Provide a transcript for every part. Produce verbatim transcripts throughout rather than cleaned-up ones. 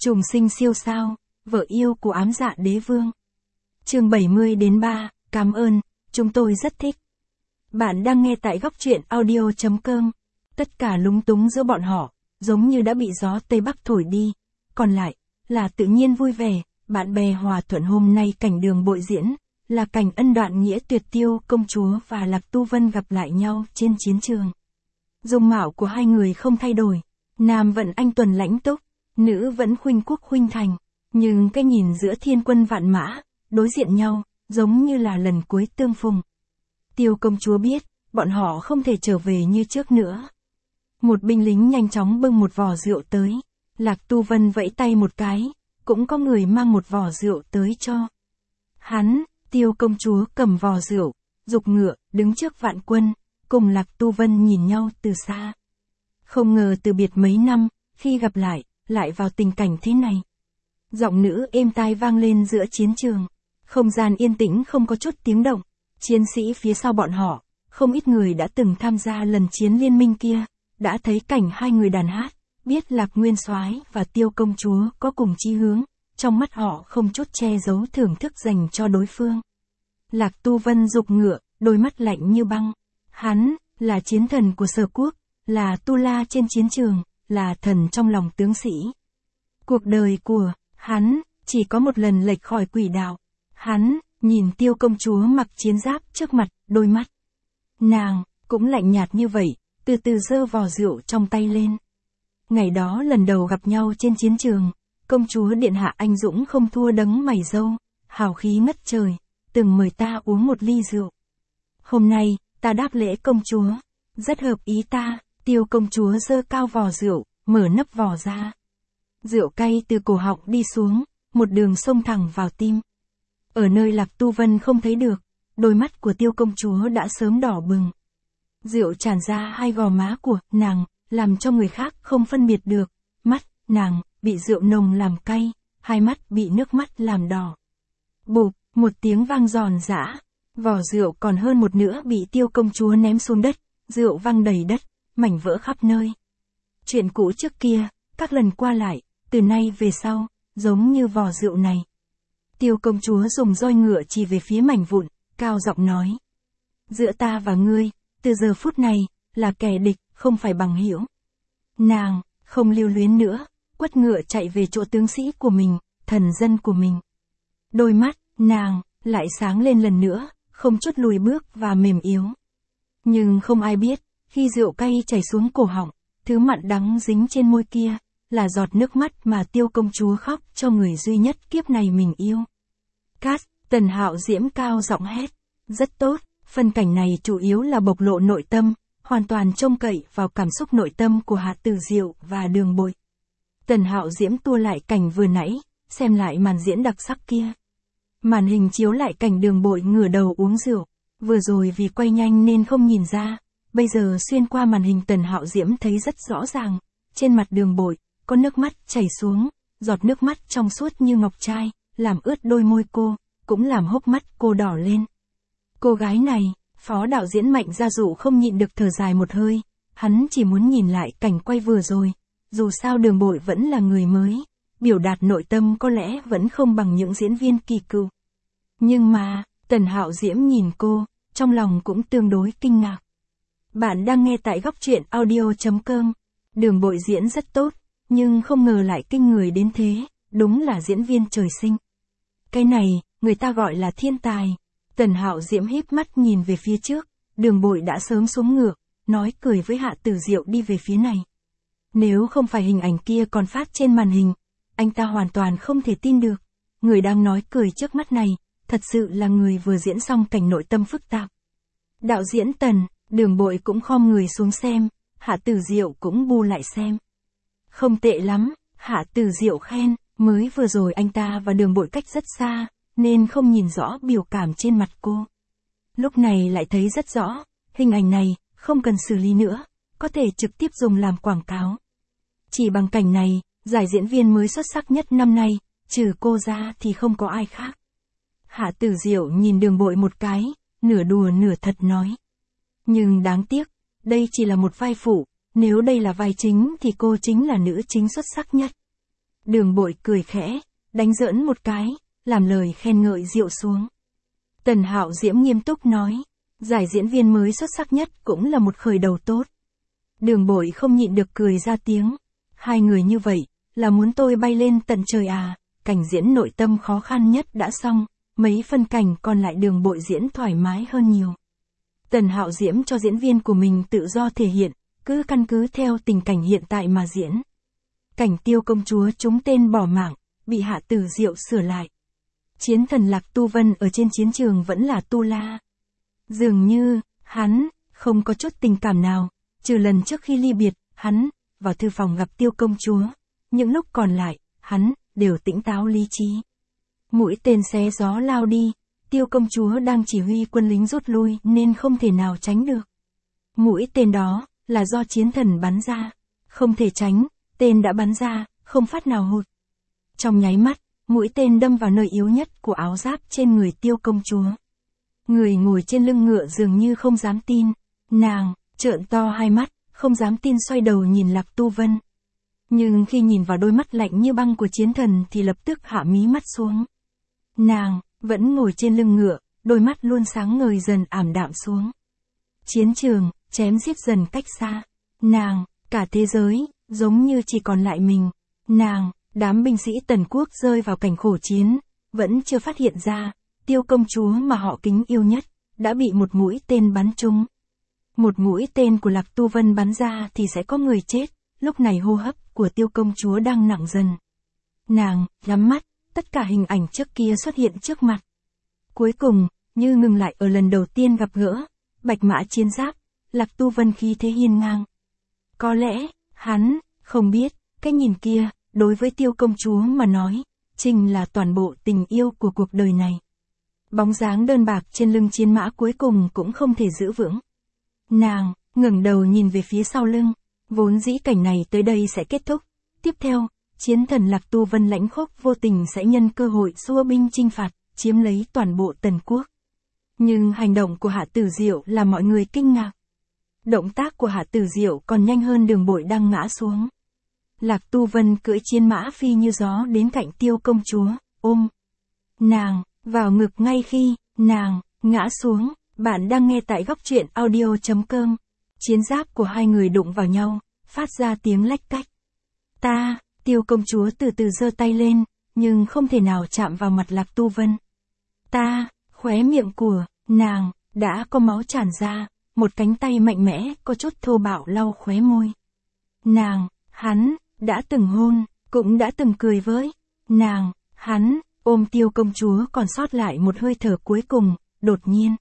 Trùng sinh siêu sao, vợ yêu của ám dạ đế vương. Chương bảy mươi đến ba, cảm ơn, chúng tôi rất thích. Bạn đang nghe tại góc truyện audio chấm com. Tất cả lúng túng giữa bọn họ, giống như đã bị gió Tây Bắc thổi đi. Còn lại, là tự nhiên vui vẻ, bạn bè hòa thuận. Hôm nay cảnh đường bội diễn, là cảnh ân đoạn nghĩa tuyệt. Tiêu công chúa và Lạc Tu Vân gặp lại nhau trên chiến trường. Dung mạo của hai người không thay đổi, nam vẫn anh tuần lãnh túc, nữ vẫn khuynh quốc khuynh thành, nhưng cái nhìn giữa thiên quân vạn mã, đối diện nhau, giống như là lần cuối tương phùng. Tiêu công chúa biết, bọn họ không thể trở về như trước nữa. Một binh lính nhanh chóng bưng một vò rượu tới, Lạc Tu Vân vẫy tay một cái, cũng có người mang một vò rượu tới cho. Hắn, Tiêu công chúa cầm vò rượu, dục ngựa, đứng trước vạn quân, cùng Lạc Tu Vân nhìn nhau từ xa. Không ngờ từ biệt mấy năm, khi gặp lại, lại vào tình cảnh thế này. Giọng nữ êm tai vang lên giữa chiến trường. Không gian yên tĩnh không có chút tiếng động. Chiến sĩ phía sau bọn họ, không ít người đã từng tham gia lần chiến liên minh kia, đã thấy cảnh hai người đàn hát, biết Lạc Nguyên Soái và Tiêu công chúa có cùng chí hướng, trong mắt họ không chút che giấu thưởng thức dành cho đối phương. Lạc Tu Vân dục ngựa, đôi mắt lạnh như băng. Hắn, là chiến thần của Sở Quốc, là Tu La trên chiến trường, là thần trong lòng tướng sĩ. Cuộc đời của hắn chỉ có một lần lệch khỏi quỷ đạo. Hắn nhìn Tiêu công chúa mặc chiến giáp trước mặt, đôi mắt nàng cũng lạnh nhạt như vậy, từ từ giơ vò rượu trong tay lên. Ngày đó lần đầu gặp nhau trên chiến trường, công chúa điện hạ anh dũng không thua đấng mày râu, hào khí ngất trời, từng mời ta uống một ly rượu. Hôm nay, ta đáp lễ công chúa, rất hợp ý ta. Tiêu công chúa giơ cao vò rượu, mở nắp vò ra. Rượu cay từ cổ họng đi xuống, một đường xông thẳng vào tim. Ở nơi Lạc Tu Vân không thấy được, đôi mắt của Tiêu công chúa đã sớm đỏ bừng. Rượu tràn ra hai gò má của nàng, làm cho người khác không phân biệt được. Mắt nàng bị rượu nồng làm cay, hai mắt bị nước mắt làm đỏ. Bụp, một tiếng vang giòn giã, vò rượu còn hơn một nửa bị Tiêu công chúa ném xuống đất, rượu văng đầy đất, mảnh vỡ khắp nơi. Chuyện cũ trước kia, các lần qua lại, từ nay về sau, giống như vò rượu này. Tiêu công chúa dùng roi ngựa chỉ về phía mảnh vụn, cao giọng nói. Giữa ta và ngươi, từ giờ phút này, là kẻ địch, không phải bằng hữu. Nàng, không lưu luyến nữa, quất ngựa chạy về chỗ tướng sĩ của mình, thần dân của mình. Đôi mắt, nàng, lại sáng lên lần nữa, không chút lùi bước và mềm yếu. Nhưng không ai biết, khi rượu cay chảy xuống cổ họng, thứ mặn đắng dính trên môi kia, là giọt nước mắt mà Tiêu công chúa khóc cho người duy nhất kiếp này mình yêu. Cát, Tần Hạo Diễm cao giọng hét. Rất tốt, phân cảnh này chủ yếu là bộc lộ nội tâm, hoàn toàn trông cậy vào cảm xúc nội tâm của Hạ Tử Diệu và Đường Bội. Tần Hạo Diễm tua lại cảnh vừa nãy, xem lại màn diễn đặc sắc kia. Màn hình chiếu lại cảnh Đường Bội ngửa đầu uống rượu, vừa rồi vì quay nhanh nên không nhìn ra. Bây giờ xuyên qua màn hình Tần Hạo Diễm thấy rất rõ ràng, trên mặt Đường Bội, có nước mắt chảy xuống, giọt nước mắt trong suốt như ngọc trai, làm ướt đôi môi cô, cũng làm hốc mắt cô đỏ lên. Cô gái này, phó đạo diễn Mạnh Gia Dụ không nhịn được thở dài một hơi, hắn chỉ muốn nhìn lại cảnh quay vừa rồi, dù sao Đường Bội vẫn là người mới, biểu đạt nội tâm có lẽ vẫn không bằng những diễn viên kỳ cựu. Nhưng mà, Tần Hạo Diễm nhìn cô, trong lòng cũng tương đối kinh ngạc. Bạn đang nghe tại góc truyện audio chấm com. Đường Bội diễn rất tốt, nhưng không ngờ lại kinh người đến thế, đúng là diễn viên trời sinh. Cái này, người ta gọi là thiên tài. Tần Hạo Diễm híp mắt nhìn về phía trước, Đường Bội đã sớm xuống ngựa, nói cười với Hạ Tử Diệu đi về phía này. Nếu không phải hình ảnh kia còn phát trên màn hình, anh ta hoàn toàn không thể tin được. Người đang nói cười trước mắt này, thật sự là người vừa diễn xong cảnh nội tâm phức tạp. Đạo diễn Tần, Đường Bội cũng khom người xuống xem, Hạ Tử Diệu cũng bu lại xem. Không tệ lắm, Hạ Tử Diệu khen, mới vừa rồi anh ta và Đường Bội cách rất xa, nên không nhìn rõ biểu cảm trên mặt cô. Lúc này lại thấy rất rõ, hình ảnh này, không cần xử lý nữa, có thể trực tiếp dùng làm quảng cáo. Chỉ bằng cảnh này, giải diễn viên mới xuất sắc nhất năm nay, trừ cô ra thì không có ai khác. Hạ Tử Diệu nhìn Đường Bội một cái, nửa đùa nửa thật nói. Nhưng đáng tiếc, đây chỉ là một vai phụ, nếu đây là vai chính thì cô chính là nữ chính xuất sắc nhất. Đường Bội cười khẽ, đánh giỡn một cái, làm lời khen ngợi rượu xuống. Tần Hạo Diễm nghiêm túc nói, giải diễn viên mới xuất sắc nhất cũng là một khởi đầu tốt. Đường Bội không nhịn được cười ra tiếng. Hai người như vậy, là muốn tôi bay lên tận trời à, cảnh diễn nội tâm khó khăn nhất đã xong, mấy phân cảnh còn lại Đường Bội diễn thoải mái hơn nhiều. Tần Hạo Diễm cho diễn viên của mình tự do thể hiện, cứ căn cứ theo tình cảnh hiện tại mà diễn. Cảnh Tiêu công chúa trúng tên bỏ mạng, bị Hạ Tử Diệu sửa lại. Chiến thần Lạc Tu Vân ở trên chiến trường vẫn là Tu La. Dường như, hắn, không có chút tình cảm nào, trừ lần trước khi ly biệt, hắn, vào thư phòng gặp Tiêu công chúa. Những lúc còn lại, hắn, đều tỉnh táo lý trí. Mũi tên xé gió lao đi, Tiêu công chúa đang chỉ huy quân lính rút lui nên không thể nào tránh được. Mũi tên đó, là do chiến thần bắn ra. Không thể tránh, tên đã bắn ra, không phát nào hụt. Trong nháy mắt, mũi tên đâm vào nơi yếu nhất của áo giáp trên người Tiêu công chúa. Người ngồi trên lưng ngựa dường như không dám tin. Nàng, trợn to hai mắt, không dám tin xoay đầu nhìn Lạc Tu Vân. Nhưng khi nhìn vào đôi mắt lạnh như băng của chiến thần thì lập tức hạ mí mắt xuống. Nàng, vẫn ngồi trên lưng ngựa, đôi mắt luôn sáng ngời dần ảm đạm xuống. Chiến trường, chém giết dần cách xa. Nàng, cả thế giới, giống như chỉ còn lại mình. Nàng, đám binh sĩ Tần quốc rơi vào cảnh khổ chiến, vẫn chưa phát hiện ra, Tiêu công chúa mà họ kính yêu nhất, đã bị một mũi tên bắn trúng. Một mũi tên của Lạc Tu Vân bắn ra thì sẽ có người chết, lúc này hô hấp của Tiêu công chúa đang nặng dần. Nàng, nhắm mắt, tất cả hình ảnh trước kia xuất hiện trước mặt. Cuối cùng, như ngừng lại ở lần đầu tiên gặp gỡ, bạch mã chiến giáp, Lạc Tu Vân khí thế hiên ngang. Có lẽ, hắn, không biết, cái nhìn kia, đối với Tiêu công chúa mà nói, chính là toàn bộ tình yêu của cuộc đời này. Bóng dáng đơn bạc trên lưng chiến mã cuối cùng cũng không thể giữ vững. Nàng, ngẩng đầu nhìn về phía sau lưng, vốn dĩ cảnh này tới đây sẽ kết thúc. Tiếp theo, chiến thần Lạc Tu Vân lãnh khốc vô tình sẽ nhân cơ hội xua binh chinh phạt, chiếm lấy toàn bộ Tần quốc. Nhưng hành động của Hạ Tử Diệu làm mọi người kinh ngạc. Động tác của Hạ Tử Diệu còn nhanh hơn Đường Bội đang ngã xuống. Lạc Tu Vân cưỡi chiến mã phi như gió đến cạnh Tiêu công chúa, ôm nàng vào ngực ngay khi nàng ngã xuống. Bạn đang nghe tại góc truyện audio chấm com. Chiến giáp của hai người đụng vào nhau, phát ra tiếng lách cách. Ta, Tiêu công chúa từ từ giơ tay lên, nhưng không thể nào chạm vào mặt Lạc Tu Vân. Ta, khóe miệng của nàng đã có máu tràn ra, một cánh tay mạnh mẽ có chút thô bạo lau khóe môi. Nàng, hắn đã từng hôn, cũng đã từng cười với nàng, hắn ôm Tiêu công chúa còn sót lại một hơi thở cuối cùng, đột nhiên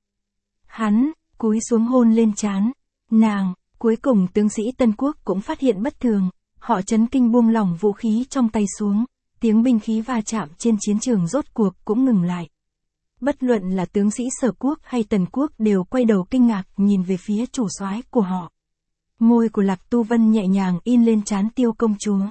hắn cúi xuống hôn lên trán nàng. Cuối cùng tướng sĩ Tân quốc cũng phát hiện bất thường, họ chấn kinh buông lỏng vũ khí trong tay xuống, tiếng binh khí va chạm trên chiến trường rốt cuộc cũng ngừng lại. Bất luận là tướng sĩ Sở quốc hay Tần quốc đều quay đầu kinh ngạc nhìn về phía chủ soái của họ. Môi của Lạc Tu Vân nhẹ nhàng in lên trán Tiêu công chúa.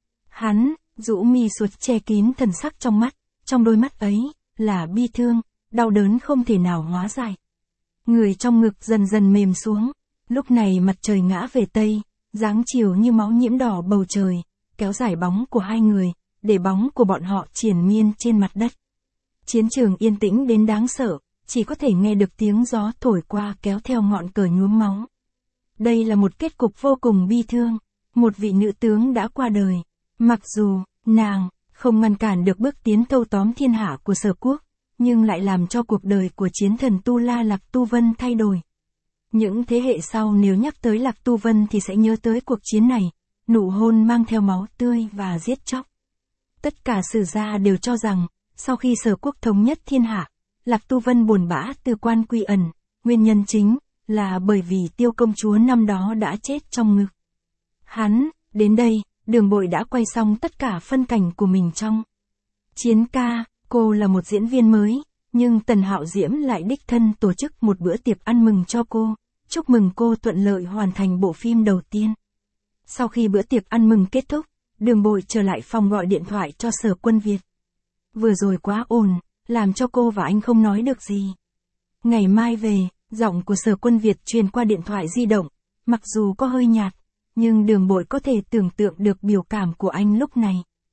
Hắn rũ mi suột che kín thần sắc trong mắt, trong đôi mắt ấy là bi thương, đau đớn không thể nào hóa giải. Người trong ngực dần dần mềm xuống. Lúc này mặt trời ngã về tây, dáng chiều như máu nhiễm đỏ bầu trời, kéo dài bóng của hai người, để bóng của bọn họ triền miên trên mặt đất. Chiến trường yên tĩnh đến đáng sợ, chỉ có thể nghe được tiếng gió thổi qua kéo theo ngọn cờ nhuốm máu. Đây là một kết cục vô cùng bi thương, một vị nữ tướng đã qua đời. Mặc dù, nàng, không ngăn cản được bước tiến thâu tóm thiên hạ của Sở quốc, nhưng lại làm cho cuộc đời của chiến thần Tu La Lạc Tu Vân thay đổi. Những thế hệ sau nếu nhắc tới Lạc Tu Vân thì sẽ nhớ tới cuộc chiến này, nụ hôn mang theo máu tươi và giết chóc. Tất cả sử gia đều cho rằng, sau khi Sở quốc thống nhất thiên hạ, Lạc Tu Vân buồn bã từ quan quy ẩn, nguyên nhân chính là bởi vì Tiêu công chúa năm đó đã chết trong ngực hắn. Đến đây, Đường Bội đã quay xong tất cả phân cảnh của mình trong chiến ca. Cô là một diễn viên mới, nhưng Tần Hạo Diễm lại đích thân tổ chức một bữa tiệc ăn mừng cho cô, chúc mừng cô thuận lợi hoàn thành bộ phim đầu tiên. Sau khi bữa tiệc ăn mừng kết thúc, Đường Bội trở lại phòng gọi điện thoại cho Sở Quân Việt. Vừa rồi quá ồn, làm cho cô và anh không nói được gì. Ngày mai về, giọng của Sở Quân Việt truyền qua điện thoại di động, mặc dù có hơi nhạt, nhưng Đường Bội có thể tưởng tượng được biểu cảm của anh lúc này.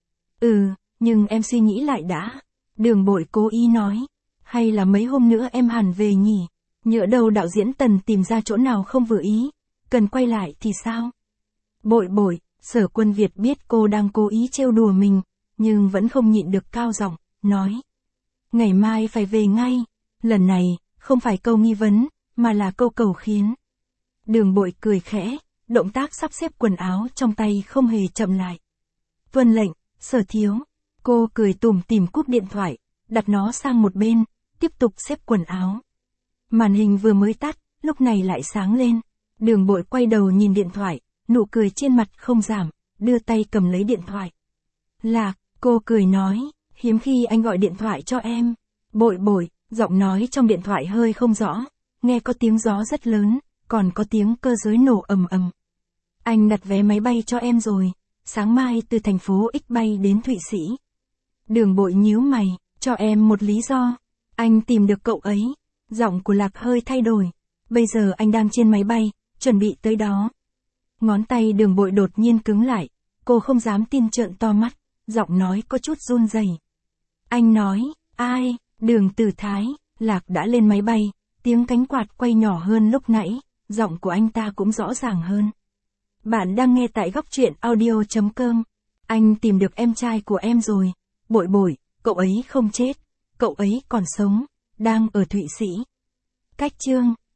Ừ, nhưng em suy nghĩ lại đã. Đường Bội cố ý nói. Hay là mấy hôm nữa em hẳn về nhỉ? Nhỡ đâu đạo diễn Tần tìm ra chỗ nào không vừa ý. Cần quay lại thì sao? Bội bội, Sở Quân Việt biết cô đang cố ý trêu đùa mình, nhưng vẫn không nhịn được cao giọng, nói. Ngày mai phải về ngay. Lần này, không phải câu nghi vấn, mà là câu cầu khiến. Đường Bội cười khẽ, động tác sắp xếp quần áo trong tay không hề chậm lại. Tuân lệnh, Sở thiếu. Cô cười tủm tỉm cúp điện thoại, đặt nó sang một bên, tiếp tục xếp quần áo. Màn hình vừa mới tắt, lúc này lại sáng lên. Đường Bội quay đầu nhìn điện thoại, nụ cười trên mặt không giảm, đưa tay cầm lấy điện thoại. Lạc, cô cười nói, hiếm khi anh gọi điện thoại cho em. Bội bội, giọng nói trong điện thoại hơi không rõ, nghe có tiếng gió rất lớn, còn có tiếng cơ giới nổ ầm ầm. Anh đặt vé máy bay cho em rồi, sáng mai từ thành phố X bay đến Thụy Sĩ. Đường Bội nhíu mày, cho em một lý do. Anh tìm được cậu ấy. Giọng của Lạc hơi thay đổi. Bây giờ anh đang trên máy bay, chuẩn bị tới đó. Ngón tay Đường Bội đột nhiên cứng lại. Cô không dám tin trợn to mắt, giọng nói có chút run rẩy. Anh nói, ai? Đường Tử Thái. Lạc đã lên máy bay, tiếng cánh quạt quay nhỏ hơn lúc nãy, giọng của anh ta cũng rõ ràng hơn. Bạn đang nghe tại góc truyện audio chấm com. Anh tìm được em trai của em rồi. Bội bội, cậu ấy không chết. Cậu ấy còn sống, đang ở Thụy Sĩ. Cách chương